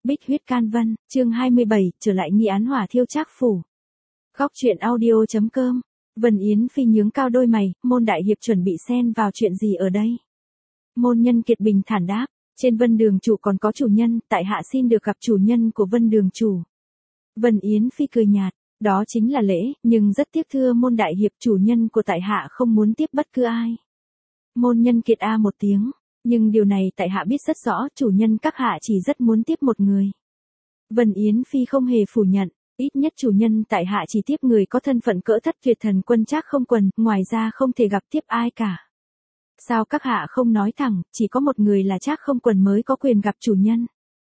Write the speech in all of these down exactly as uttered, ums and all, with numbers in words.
Bích huyết can vân, chương hai mươi bảy, trở lại nghi án hỏa thiêu Trác phủ. Góc truyện audio chấm com. Vân Yến Phi nhướng cao đôi mày, Môn đại hiệp chuẩn bị xen vào chuyện gì ở đây? Môn Nhân Kiệt bình thản đáp, trên Vân đường chủ còn có chủ nhân, tại hạ xin được gặp chủ nhân của Vân đường chủ. Vân Yến Phi cười nhạt, đó chính là lễ, nhưng rất tiếc thưa Môn đại hiệp, chủ nhân của tại hạ không muốn tiếp bất cứ ai. Môn Nhân Kiệt a một tiếng, nhưng điều này tại hạ biết rất rõ, chủ nhân các hạ chỉ rất muốn tiếp một người. Vân Yến Phi không hề phủ nhận, ít nhất chủ nhân tại hạ chỉ tiếp người có thân phận cỡ thất tuyệt thần quân Trác không quần, ngoài ra không thể gặp tiếp ai cả. Sao các hạ không nói thẳng, chỉ có một người là Trác không quần mới có quyền gặp chủ nhân.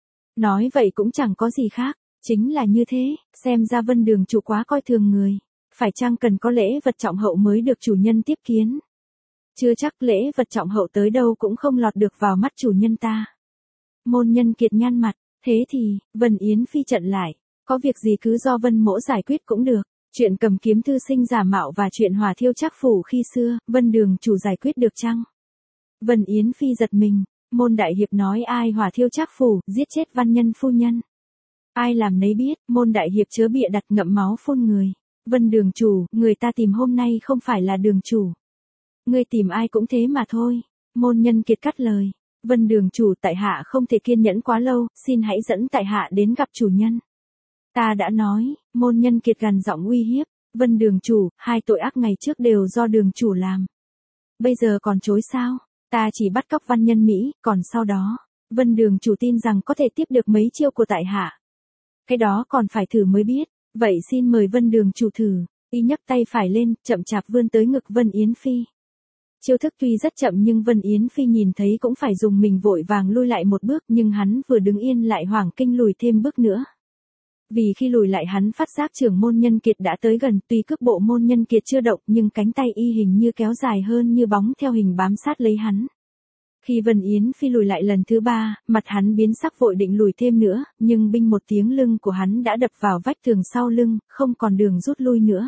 Nói vậy cũng chẳng có gì khác, chính là như thế, xem ra Vân đường chủ quá coi thường người. Phải chăng cần có lễ vật trọng hậu mới được chủ nhân tiếp kiến? Chưa chắc lễ vật trọng hậu tới đâu cũng không lọt được vào mắt chủ nhân ta. Môn Nhân Kiệt nhăn mặt, thế thì, Vân Yến Phi chặn lại, có việc gì cứ do Vân mỗ giải quyết cũng được. Chuyện cầm kiếm thư sinh giả mạo và chuyện hỏa thiêu Trác phủ khi xưa, Vân đường chủ giải quyết được chăng? Vân Yến Phi giật mình, Môn đại hiệp nói ai hỏa thiêu Trác phủ, giết chết văn nhân phu nhân. Ai làm nấy biết, Môn đại hiệp chớ bịa đặt ngậm máu phun người. Vân đường chủ, người ta tìm hôm nay không phải là đường chủ. Ngươi tìm ai cũng thế mà thôi. Môn Nhân Kiệt cắt lời. Vân đường chủ, tại hạ không thể kiên nhẫn quá lâu, xin hãy dẫn tại hạ đến gặp chủ nhân. Ta đã nói, Môn Nhân Kiệt gằn giọng uy hiếp. Vân đường chủ, hai tội ác ngày trước đều do đường chủ làm. Bây giờ còn chối sao? Ta chỉ bắt cóc văn nhân Mỹ, còn sau đó, Vân đường chủ tin rằng có thể tiếp được mấy chiêu của tại hạ. Cái đó còn phải thử mới biết, vậy xin mời Vân đường chủ thử. Y nhấc tay phải lên, chậm chạp vươn tới ngực Vân Yến Phi. Chiêu thức tuy rất chậm nhưng Vân Yến Phi nhìn thấy cũng phải dùng mình vội vàng lui lại một bước, nhưng hắn vừa đứng yên lại hoảng kinh lùi thêm bước nữa. Vì khi lùi lại hắn phát giác trưởng Môn Nhân Kiệt đã tới gần, tuy cước bộ Môn Nhân Kiệt chưa động nhưng cánh tay y hình như kéo dài hơn như bóng theo hình bám sát lấy hắn. Khi Vân Yến Phi lùi lại lần thứ ba, mặt hắn biến sắc vội định lùi thêm nữa, nhưng binh một tiếng lưng của hắn đã đập vào vách tường sau lưng, không còn đường rút lui nữa.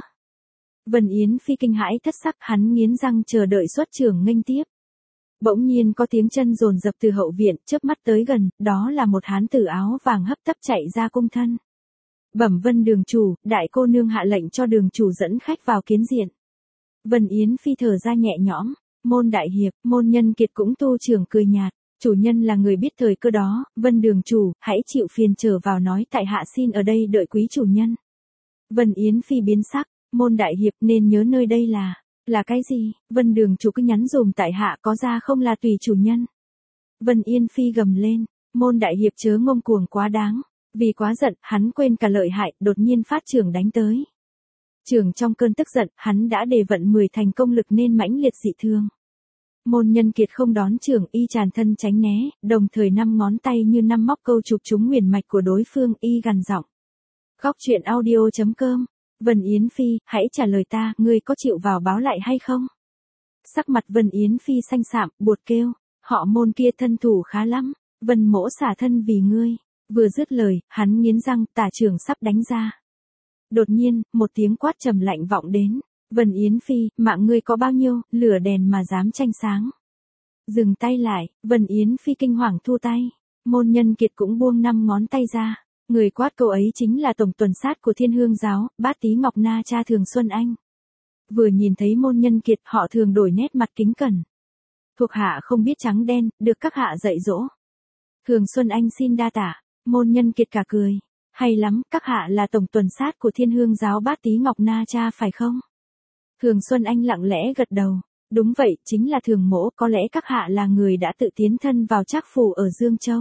Vân Yến Phi kinh hãi thất sắc, hắn nghiến răng chờ đợi xuất trưởng nghênh tiếp. Bỗng nhiên có tiếng chân dồn dập từ hậu viện, chớp mắt tới gần, đó là một hán tử áo vàng hấp tấp chạy ra cung thân. Bẩm Vân đường chủ, đại cô nương hạ lệnh cho đường chủ dẫn khách vào kiến diện. Vân Yến Phi thở ra nhẹ nhõm, Môn đại hiệp, Môn Nhân Kiệt cũng tu trưởng cười nhạt, chủ nhân là người biết thời cơ đó, Vân đường chủ, hãy chịu phiền trở vào nói tại hạ xin ở đây đợi quý chủ nhân. Vân Yến Phi biến sắc, Môn đại hiệp nên nhớ nơi đây là, là cái gì? Vân đường chủ cứ nhắn dùm tại hạ có ra không là tùy chủ nhân. Vân Yến Phi gầm lên, Môn đại hiệp chớ ngông cuồng quá đáng. Vì quá giận, hắn quên cả lợi hại, đột nhiên phát trưởng đánh tới. Trưởng trong cơn tức giận, hắn đã đề vận mười thành công lực nên mãnh liệt dị thương. Môn Nhân Kiệt không đón trưởng, y tràn thân tránh né, đồng thời năm ngón tay như năm móc câu chụp trúng huyền mạch của đối phương, y gằn giọng. Góc truyện audio chấm com. Vân Yến Phi, hãy trả lời ta, ngươi có chịu vào báo lại hay không? Sắc mặt Vân Yến Phi xanh xạm, buột kêu, họ Môn kia thân thủ khá lắm, Vân mỗ xả thân vì ngươi. Vừa dứt lời, hắn nghiến răng, tả trưởng sắp đánh ra. Đột nhiên, một tiếng quát trầm lạnh vọng đến. Vân Yến Phi, mạng ngươi có bao nhiêu, lửa đèn mà dám tranh sáng. Dừng tay lại, Vân Yến Phi kinh hoàng thu tay. Môn Nhân Kiệt cũng buông năm ngón tay ra. Người quát câu ấy chính là tổng tuần sát của Thiên Hương giáo, Bát Tý Ngọc Na cha Thường Xuân Anh. Vừa nhìn thấy Môn Nhân Kiệt, họ thường đổi nét mặt kính cẩn. Thuộc hạ không biết trắng đen, được các hạ dạy dỗ. Thường Xuân Anh xin đa tạ. Môn Nhân Kiệt cả cười. Hay lắm, các hạ là tổng tuần sát của Thiên Hương giáo Bát Tý Ngọc Na cha phải không? Thường Xuân Anh lặng lẽ gật đầu. Đúng vậy, chính là thường mỗ, có lẽ các hạ là người đã tự tiến thân vào Trác phủ ở Dương Châu.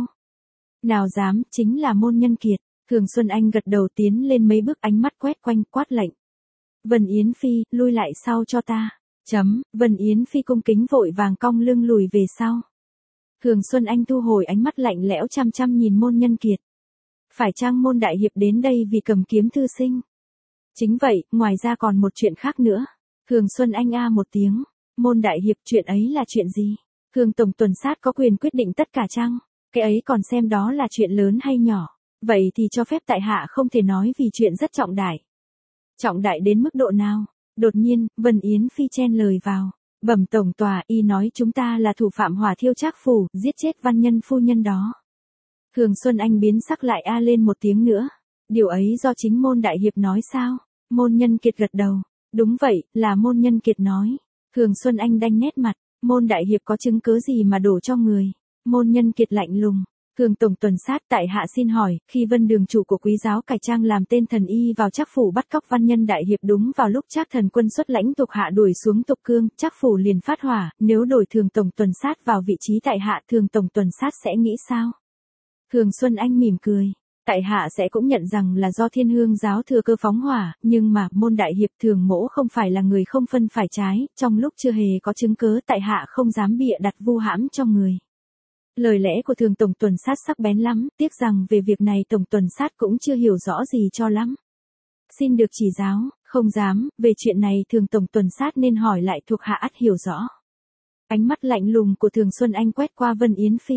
Nào dám, chính là Môn Nhân Kiệt. Thường Xuân Anh gật đầu tiến lên mấy bước, ánh mắt quét quanh, quát lệnh. Vân Yến Phi, lui lại sau cho ta. Chấm, Vân Yến Phi cung kính vội vàng cong lưng lùi về sau. Thường Xuân Anh thu hồi ánh mắt lạnh lẽo chăm chăm nhìn Môn Nhân Kiệt. Phải chăng Môn đại hiệp đến đây vì cầm kiếm thư sinh? Chính vậy, ngoài ra còn một chuyện khác nữa. Thường Xuân Anh a một tiếng. Môn đại hiệp, chuyện ấy là chuyện gì? Thường tổng tuần sát có quyền quyết định tất cả chăng? Cái ấy còn xem đó là chuyện lớn hay nhỏ? Vậy thì cho phép tại hạ không thể nói vì chuyện rất trọng đại. Trọng đại đến mức độ nào? Đột nhiên, Vân Yến Phi chen lời vào. Bẩm tổng tòa, y nói chúng ta là thủ phạm hỏa thiêu Trác phủ, giết chết văn nhân phu nhân đó. Thường Xuân Anh biến sắc lại a lên một tiếng nữa. Điều ấy do chính Môn đại hiệp nói sao? Môn Nhân Kiệt gật đầu. Đúng vậy, là Môn Nhân Kiệt nói. Thường Xuân Anh đanh nét mặt. Môn đại hiệp có chứng cứ gì mà đổ cho người? Môn Nhân Kiệt lạnh lùng. Thường tổng tuần sát, tại hạ xin hỏi, khi Vân Đường chủ của Quý giáo cải trang làm tên thần y vào Trác phủ bắt cóc Văn Nhân đại hiệp đúng vào lúc Trác thần quân xuất lãnh thuộc hạ đuổi xuống Tục Cương, Trác phủ liền phát hỏa, nếu đổi Thường tổng tuần sát vào vị trí tại hạ, Thường tổng tuần sát sẽ nghĩ sao? Thường Xuân Anh mỉm cười. Tại hạ sẽ cũng nhận rằng là do Thiên Hương giáo thừa cơ phóng hỏa, nhưng mà, Môn đại hiệp Thường mỗ không phải là người không phân phải trái, trong lúc chưa hề có chứng cớ tại hạ không dám bịa đặt vu hãm cho người. Lời lẽ của Thường tổng tuần sát sắc bén lắm, tiếc rằng về việc này tổng tuần sát cũng chưa hiểu rõ gì cho lắm. Xin được chỉ giáo, không dám, về chuyện này Thường tổng tuần sát nên hỏi lại thuộc hạ ắt hiểu rõ. Ánh mắt lạnh lùng của Thường Xuân Anh quét qua Vân Yến Phi.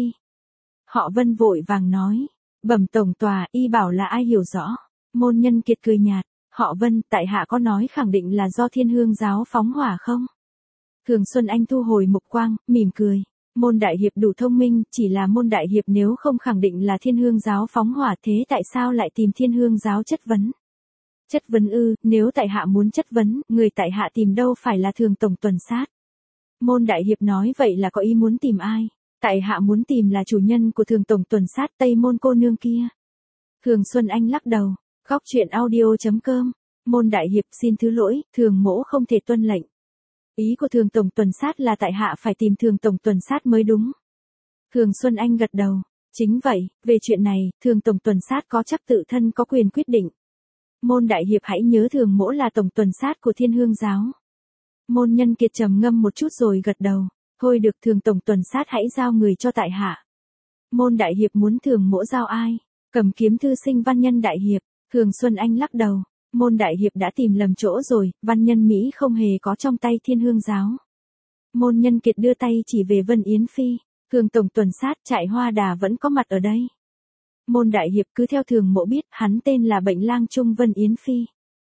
Họ Vân vội vàng nói, bẩm tổng tòa, y bảo là ai hiểu rõ. Môn Nhân Kiệt cười nhạt, họ Vân, tại hạ có nói khẳng định là do Thiên Hương giáo phóng hỏa không? Thường Xuân Anh thu hồi mục quang, mỉm cười. Môn đại hiệp đủ thông minh, chỉ là Môn đại hiệp nếu không khẳng định là Thiên Hương giáo phóng hỏa thế tại sao lại tìm Thiên Hương giáo chất vấn? Chất vấn ư, nếu tại hạ muốn chất vấn, người tại hạ tìm đâu phải là Thường tổng tuần sát. Môn đại hiệp nói vậy là có ý muốn tìm ai? Tại hạ muốn tìm là chủ nhân của Thường tổng tuần sát Tây Môn cô nương kia. Thường Xuân Anh lắc đầu, khóc chuyện audio chấm com. Môn đại hiệp xin thứ lỗi, Thường mỗ không thể tuân lệnh. Ý của Thường tổng tuần sát là tại hạ phải tìm Thường tổng tuần sát mới đúng. Thường Xuân Anh gật đầu. Chính vậy, về chuyện này, Thường tổng tuần sát có chắc tự thân có quyền quyết định. Môn đại hiệp hãy nhớ Thường mỗ là tổng tuần sát của Thiên Hương giáo. Môn Nhân Kiệt trầm ngâm một chút rồi gật đầu. Thôi được, Thường tổng tuần sát hãy giao người cho tại hạ. Môn đại hiệp muốn Thường mỗ giao ai? Cầm kiếm thư sinh Văn Nhân đại hiệp. Thường Xuân Anh lắc đầu. Môn đại hiệp đã tìm lầm chỗ rồi, Văn Nhân Mỹ không hề có trong tay Thiên Hương giáo. Môn Nhân Kiệt đưa tay chỉ về Vân Yến Phi. Thường tổng tuần sát, Trại Hoa Đà vẫn có mặt ở đây. Môn đại hiệp cứ theo Thường mỗ biết, hắn tên là Bệnh Lang Trung Vân Yến Phi.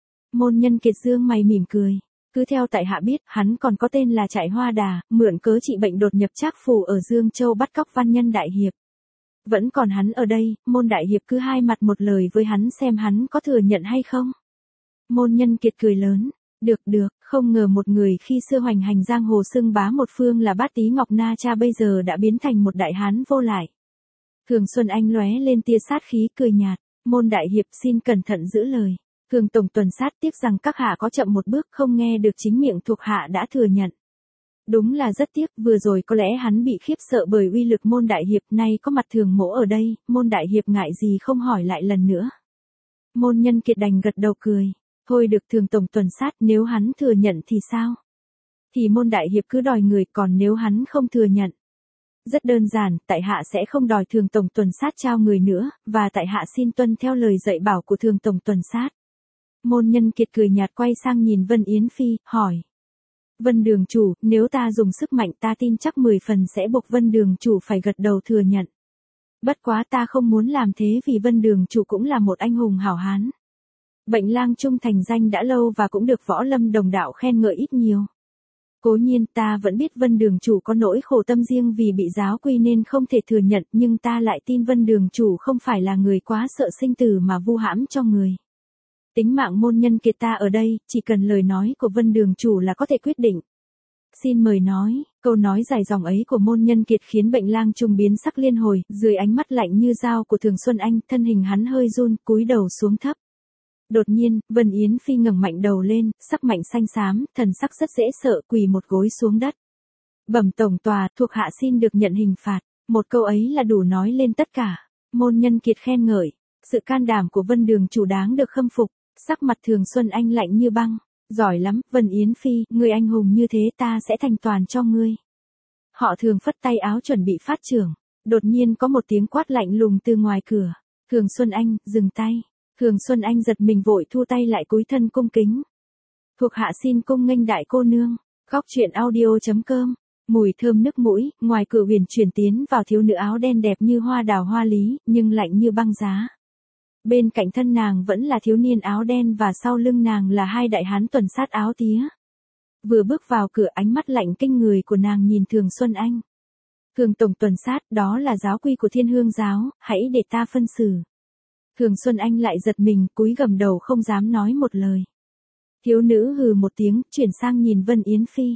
Môn Nhân Kiệt dương mày mỉm cười. Cứ theo tại hạ biết, hắn còn có tên là Trại Hoa Đà, mượn cớ trị bệnh đột nhập Trác phủ ở Dương Châu bắt cóc Văn Nhân đại hiệp. Vẫn còn hắn ở đây, Môn đại hiệp cứ hai mặt một lời với hắn xem hắn có thừa nhận hay không. Môn Nhân Kiệt cười lớn. Được được, không ngờ một người khi xưa hoành hành giang hồ xưng bá một phương là Bát Tý Ngọc Na Cha bây giờ đã biến thành một đại hán vô lại. Thường Xuân Anh lóe lên tia sát khí cười nhạt. Môn đại hiệp xin cẩn thận giữ lời. Thường tổng tuần sát tiếc rằng các hạ có chậm một bước không nghe được chính miệng thuộc hạ đã thừa nhận. Đúng là rất tiếc, vừa rồi có lẽ hắn bị khiếp sợ bởi uy lực Môn đại hiệp, nay có mặt Thường mỗ ở đây, Môn đại hiệp ngại gì không hỏi lại lần nữa. Môn Nhân Kiệt đành gật đầu cười. Thôi được, Thường tổng tuần sát, nếu hắn thừa nhận thì sao? Thì Môn đại hiệp cứ đòi người, còn nếu hắn không thừa nhận. Rất đơn giản, tại hạ sẽ không đòi Thường tổng tuần sát trao người nữa, và tại hạ xin tuân theo lời dạy bảo của Thường tổng tuần sát. Môn Nhân Kiệt cười nhạt quay sang nhìn Vân Yến Phi, hỏi. Vân đường chủ, nếu ta dùng sức mạnh ta tin chắc mười phần sẽ buộc Vân đường chủ phải gật đầu thừa nhận. Bất quá ta không muốn làm thế vì Vân đường chủ cũng là một anh hùng hảo hán. Bệnh Lang Trung thành danh đã lâu và cũng được võ lâm đồng đạo khen ngợi ít nhiều. Cố nhiên ta vẫn biết Vân đường chủ có nỗi khổ tâm riêng vì bị giáo quy nên không thể thừa nhận, nhưng ta lại tin Vân đường chủ không phải là người quá sợ sinh tử mà vu hãm cho người. Tính mạng Môn Nhân Kiệt ta ở đây, chỉ cần lời nói của Vân đường chủ là có thể quyết định. Xin mời nói. Câu nói dài dòng ấy của Môn Nhân Kiệt khiến Bệnh Lang Trung biến sắc liên hồi, dưới ánh mắt lạnh như dao của Thường Xuân Anh, thân hình hắn hơi run, cúi đầu xuống thấp. Đột nhiên, Vân Yến Phi ngẩng mạnh đầu lên, sắc mạnh xanh xám, thần sắc rất dễ sợ, quỳ một gối xuống đất. Bẩm tổng tòa, thuộc hạ xin được nhận hình phạt. Một câu ấy là đủ nói lên tất cả. Môn Nhân Kiệt khen ngợi, sự can đảm của Vân đường chủ đáng được khâm phục. Sắc mặt Thường Xuân Anh lạnh như băng. Giỏi lắm, Vân Yến Phi, người anh hùng như thế ta sẽ thành toàn cho ngươi. Họ Thường phất tay áo chuẩn bị phát trưởng. Đột nhiên có một tiếng quát lạnh lùng từ ngoài cửa. Thường Xuân Anh, dừng tay. Thường Xuân Anh giật mình vội thu tay lại cúi thân cung kính. Thuộc hạ xin cung nghênh đại cô nương. Khóc chuyện audio chấm com. Mùi thơm nước mũi, ngoài cửa huyền chuyển tiến vào thiếu nữ áo đen đẹp như hoa đào hoa lý, nhưng lạnh như băng giá. Bên cạnh thân nàng vẫn là thiếu niên áo đen và sau lưng nàng là hai đại hán tuần sát áo tía. Vừa bước vào cửa ánh mắt lạnh kinh người của nàng nhìn Thường Xuân Anh. Thường tổng tuần sát, đó là giáo quy của Thiên Hương giáo, hãy để ta phân xử. Thường Xuân Anh lại giật mình, cúi gằm đầu không dám nói một lời. Thiếu nữ hừ một tiếng, chuyển sang nhìn Vân Yến Phi.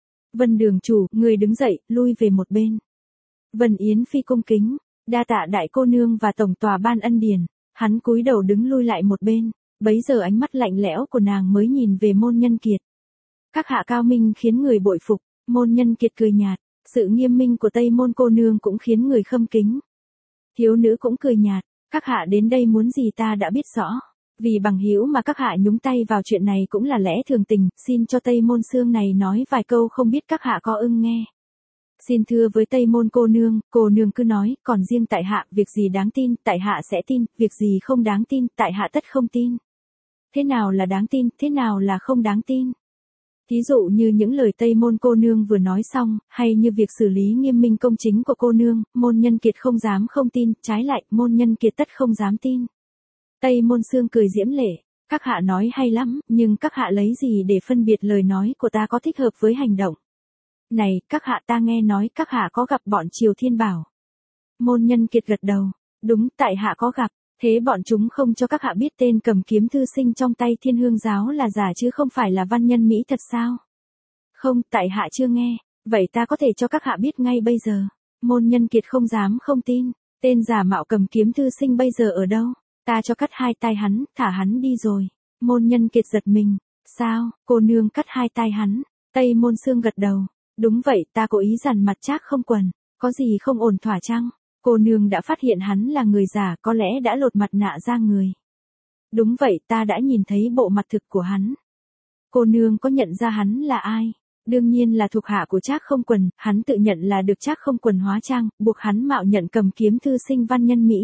Vân đường chủ, người đứng dậy, lui về một bên. Vân Yến Phi cung kính, đa tạ đại cô nương và tổng tòa ban ân điển. Hắn cúi đầu đứng lui lại một bên, bấy giờ ánh mắt lạnh lẽo của nàng mới nhìn về Môn Nhân Kiệt. Các hạ cao minh khiến người bội phục, Môn Nhân Kiệt cười nhạt, sự nghiêm minh của Tây Môn cô nương cũng khiến người khâm kính. Thiếu nữ cũng cười nhạt, các hạ đến đây muốn gì ta đã biết rõ. Vì bằng hữu mà các hạ nhúng tay vào chuyện này cũng là lẽ thường tình, xin cho Tây Môn Xương này nói vài câu không biết các hạ có ưng nghe. Xin thưa với Tây Môn cô nương, cô nương cứ nói, còn riêng tại hạ, việc gì đáng tin, tại hạ sẽ tin, việc gì không đáng tin, tại hạ tất không tin. Thế nào là đáng tin, thế nào là không đáng tin? Thí dụ như những lời Tây Môn cô nương vừa nói xong, hay như việc xử lý nghiêm minh công chính của cô nương, Môn Nhân Kiệt không dám không tin, trái lại, Môn Nhân Kiệt tất không dám tin. Tây Môn Xương cười diễm lệ, các hạ nói hay lắm, nhưng các hạ lấy gì để phân biệt lời nói của ta có thích hợp với hành động? Này, các hạ ta nghe nói các hạ có gặp bọn Triều Thiên Bảo. Môn Nhân Kiệt gật đầu, đúng, tại hạ có gặp, thế bọn chúng không cho các hạ biết tên cầm kiếm thư sinh trong tay Thiên Hương giáo là giả chứ không phải là văn nhân Mỹ thật sao? Không, tại hạ chưa nghe, vậy ta có thể cho các hạ biết ngay bây giờ. Môn Nhân Kiệt không dám không tin, tên giả mạo cầm kiếm thư sinh bây giờ ở đâu? Ta cho cắt hai tay hắn, thả hắn đi rồi. Môn Nhân Kiệt giật mình, sao, cô nương cắt hai tay hắn? Tây Môn Xương gật đầu, đúng vậy, ta cố ý dằn mặt Trác Không Quần, có gì không ổn thỏa chăng? Cô nương đã phát hiện hắn là người giả, có lẽ đã lột mặt nạ ra người. Đúng vậy, ta đã nhìn thấy bộ mặt thực của hắn. Cô nương có nhận ra hắn là ai? Đương nhiên là thuộc hạ của Trác Không Quần, hắn tự nhận là được Trác Không Quần hóa trang, buộc hắn mạo nhận cầm kiếm thư sinh văn nhân Mỹ.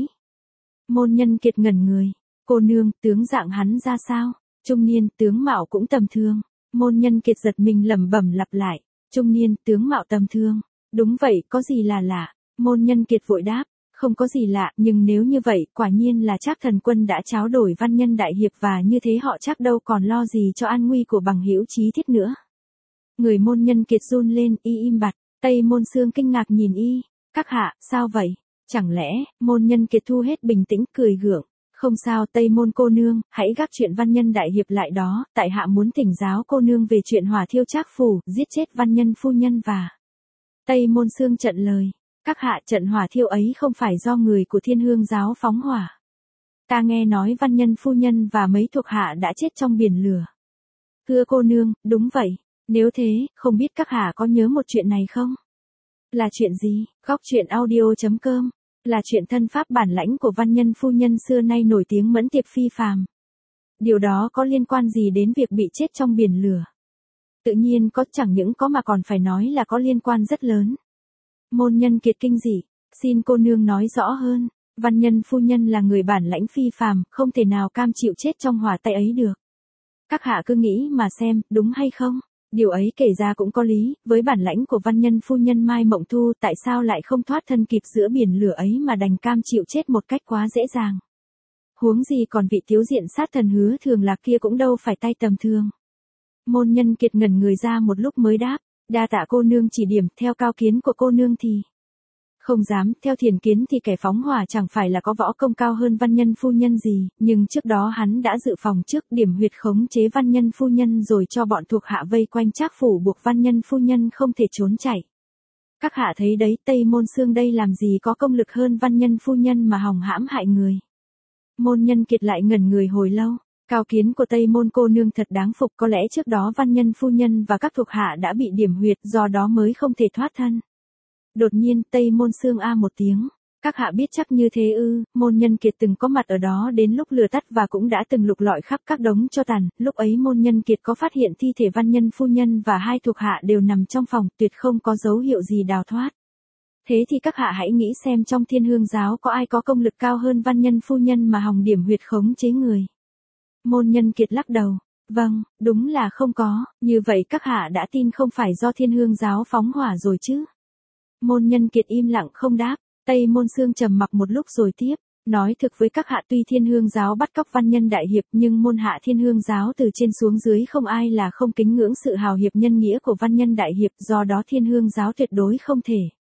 Môn Nhân Kiệt ngẩn người, cô nương, tướng dạng hắn ra sao? Trung niên, tướng mạo cũng tầm thường. Môn Nhân Kiệt giật mình lẩm bẩm lặp lại, trung niên, tướng mạo tầm thường. Đúng vậy, có gì là lạ? Môn Nhân Kiệt vội đáp, không có gì lạ, nhưng nếu như vậy, quả nhiên là Trác thần quân đã tráo đổi văn nhân đại hiệp và như thế họ chắc đâu còn lo gì cho an nguy của bằng hữu Chí Thiết nữa. Người Môn Nhân Kiệt run lên, y im bặt, Tây Môn Xương kinh ngạc nhìn y, các hạ, sao vậy? Chẳng lẽ, Môn Nhân Kiệt thu hết bình tĩnh, cười gượng, không sao Tây Môn cô nương, hãy gác chuyện văn nhân đại hiệp lại đó, tại hạ muốn thỉnh giáo cô nương về chuyện hỏa thiêu Trác phủ, giết chết văn nhân phu nhân và... Tây Môn Xương trận lời, các hạ trận hỏa thiêu ấy không phải do người của Thiên Hương giáo phóng hỏa. Ta nghe nói văn nhân phu nhân và mấy thuộc hạ đã chết trong biển lửa. Thưa cô nương, đúng vậy, nếu thế, không biết các hạ có nhớ một chuyện này không? Là chuyện gì? Góc truyện audio chấm com là chuyện thân pháp bản lãnh của văn nhân phu nhân xưa nay nổi tiếng mẫn tiệp phi phàm. Điều đó có liên quan gì đến việc bị chết trong biển lửa? Tự nhiên có, chẳng những có mà còn phải nói là có liên quan rất lớn. Môn Nhân Kiệt kinh dị, xin cô nương nói rõ hơn, văn nhân phu nhân là người bản lãnh phi phàm, không thể nào cam chịu chết trong hỏa tay ấy được. Các hạ cứ nghĩ mà xem, đúng hay không? Điều ấy kể ra cũng có lý, với bản lãnh của văn nhân phu nhân Mai Mộng Thu tại sao lại không thoát thân kịp giữa biển lửa ấy mà đành cam chịu chết một cách quá dễ dàng. Huống gì còn vị thiếu diện sát thần Hứa Thường Lạc kia cũng đâu phải tay tầm thường. Môn Nhân Kiệt ngẩn người ra một lúc mới đáp, đa tạ cô nương chỉ điểm, theo cao kiến của cô nương thì... Không dám, theo thiền kiến thì kẻ phóng hỏa chẳng phải là có võ công cao hơn văn nhân phu nhân gì, nhưng trước đó hắn đã dự phòng trước điểm huyệt khống chế văn nhân phu nhân rồi cho bọn thuộc hạ vây quanh Trác phủ buộc văn nhân phu nhân không thể trốn chạy. Các hạ thấy đấy, Tây Môn Xương đây làm gì có công lực hơn văn nhân phu nhân mà hòng hãm hại người. Môn Nhân Kiệt lại ngẩn người hồi lâu. Cao kiến của Tây Môn cô nương thật đáng phục, có lẽ trước đó văn nhân phu nhân và các thuộc hạ đã bị điểm huyệt, do đó mới không thể thoát thân. Đột nhiên, Tây Môn Xương a một tiếng, các hạ biết chắc như thế ư? Môn Nhân Kiệt từng có mặt ở đó đến lúc lửa tắt và cũng đã từng lục lọi khắp các đống tro tàn, lúc ấy Môn Nhân Kiệt có phát hiện thi thể văn nhân phu nhân và hai thuộc hạ đều nằm trong phòng, tuyệt không có dấu hiệu gì đào thoát. Thế thì các hạ hãy nghĩ xem trong Thiên Hương giáo có ai có công lực cao hơn văn nhân phu nhân mà hòng điểm huyệt khống chế người. Môn Nhân Kiệt lắc đầu, vâng, đúng là không có, như vậy các hạ đã tin không phải do Thiên Hương giáo phóng hỏa rồi chứ? Môn Nhân Kiệt im lặng không đáp, Tây Môn Xương trầm mặc một lúc rồi tiếp, nói thực với các hạ tuy Thiên Hương giáo bắt cóc văn nhân đại hiệp nhưng môn hạ Thiên Hương giáo từ trên xuống dưới không ai là không kính ngưỡng sự hào hiệp nhân nghĩa của văn nhân đại hiệp, do đó Thiên Hương giáo tuyệt đối không thể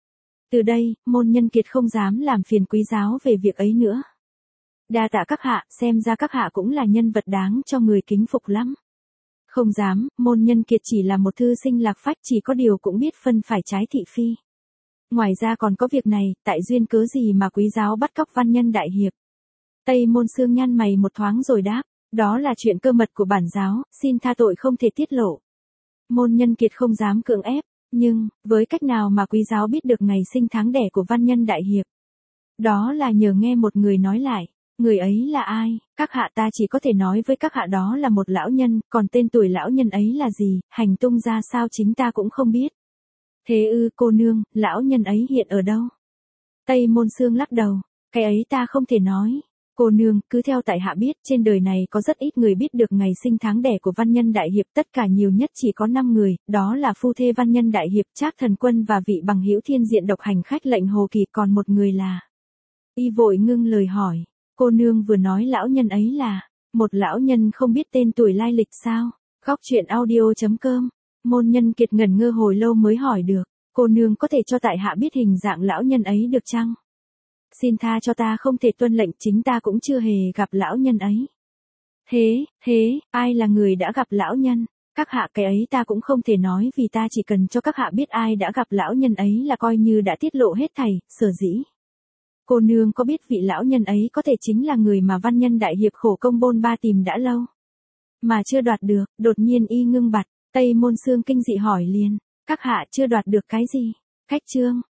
Từ đây, môn nhân kiệt không dám làm phiền quý giáo về việc ấy nữa. Đa tạ các hạ, xem ra các hạ cũng là nhân vật đáng cho người kính phục lắm. Không dám, môn nhân kiệt chỉ là một thư sinh lạc phách, chỉ có điều cũng biết phân phải trái thị phi. Ngoài ra còn có việc này, tại duyên cớ gì mà quý giáo bắt cóc văn nhân đại hiệp? Tây Môn Xương nhăn mày một thoáng rồi đáp, đó là chuyện cơ mật của bản giáo, xin tha tội không thể tiết lộ. Môn nhân kiệt không dám cưỡng ép, nhưng, với cách nào mà quý giáo biết được ngày sinh tháng đẻ của văn nhân đại hiệp? Đó là nhờ nghe một người nói lại. Người ấy là ai? Các hạ ta chỉ có thể nói với các hạ đó là một lão nhân, còn tên tuổi lão nhân ấy là gì, hành tung ra sao chính ta cũng không biết. Thế ư cô nương, lão nhân ấy hiện ở đâu? Tây Môn Xương lắc đầu, cái ấy ta không thể nói. Cô nương, cứ theo tại hạ biết, trên đời này có rất ít người biết được ngày sinh tháng đẻ của văn nhân đại hiệp, tất cả nhiều nhất chỉ có năm người, đó là phu thê văn nhân đại hiệp Trác Thần Quân và vị bằng hữu thiên diện độc hành khách lệnh Hồ Kỳ, còn một người là. Y vội ngưng lời hỏi, cô nương vừa nói lão nhân ấy là một lão nhân không biết tên tuổi lai lịch sao? Góc truyện audio chấm com. Môn nhân kiệt ngẩn ngơ hồi lâu mới hỏi được, cô nương có thể cho tại hạ biết hình dạng lão nhân ấy được chăng? Xin tha cho ta không thể tuân lệnh, chính ta cũng chưa hề gặp lão nhân ấy. Thế, thế, ai là người đã gặp lão nhân? Các hạ cái ấy ta cũng không thể nói, vì ta chỉ cần cho các hạ biết ai đã gặp lão nhân ấy là coi như đã tiết lộ hết thảy, sở dĩ. Cô nương có biết vị lão nhân ấy có thể chính là người mà văn nhân đại hiệp khổ công bôn ba tìm đã lâu, mà chưa đoạt được? Đột nhiên y ngưng bặt, Tây Môn Xương kinh dị hỏi liền, các hạ chưa đoạt được cái gì? Khách trương,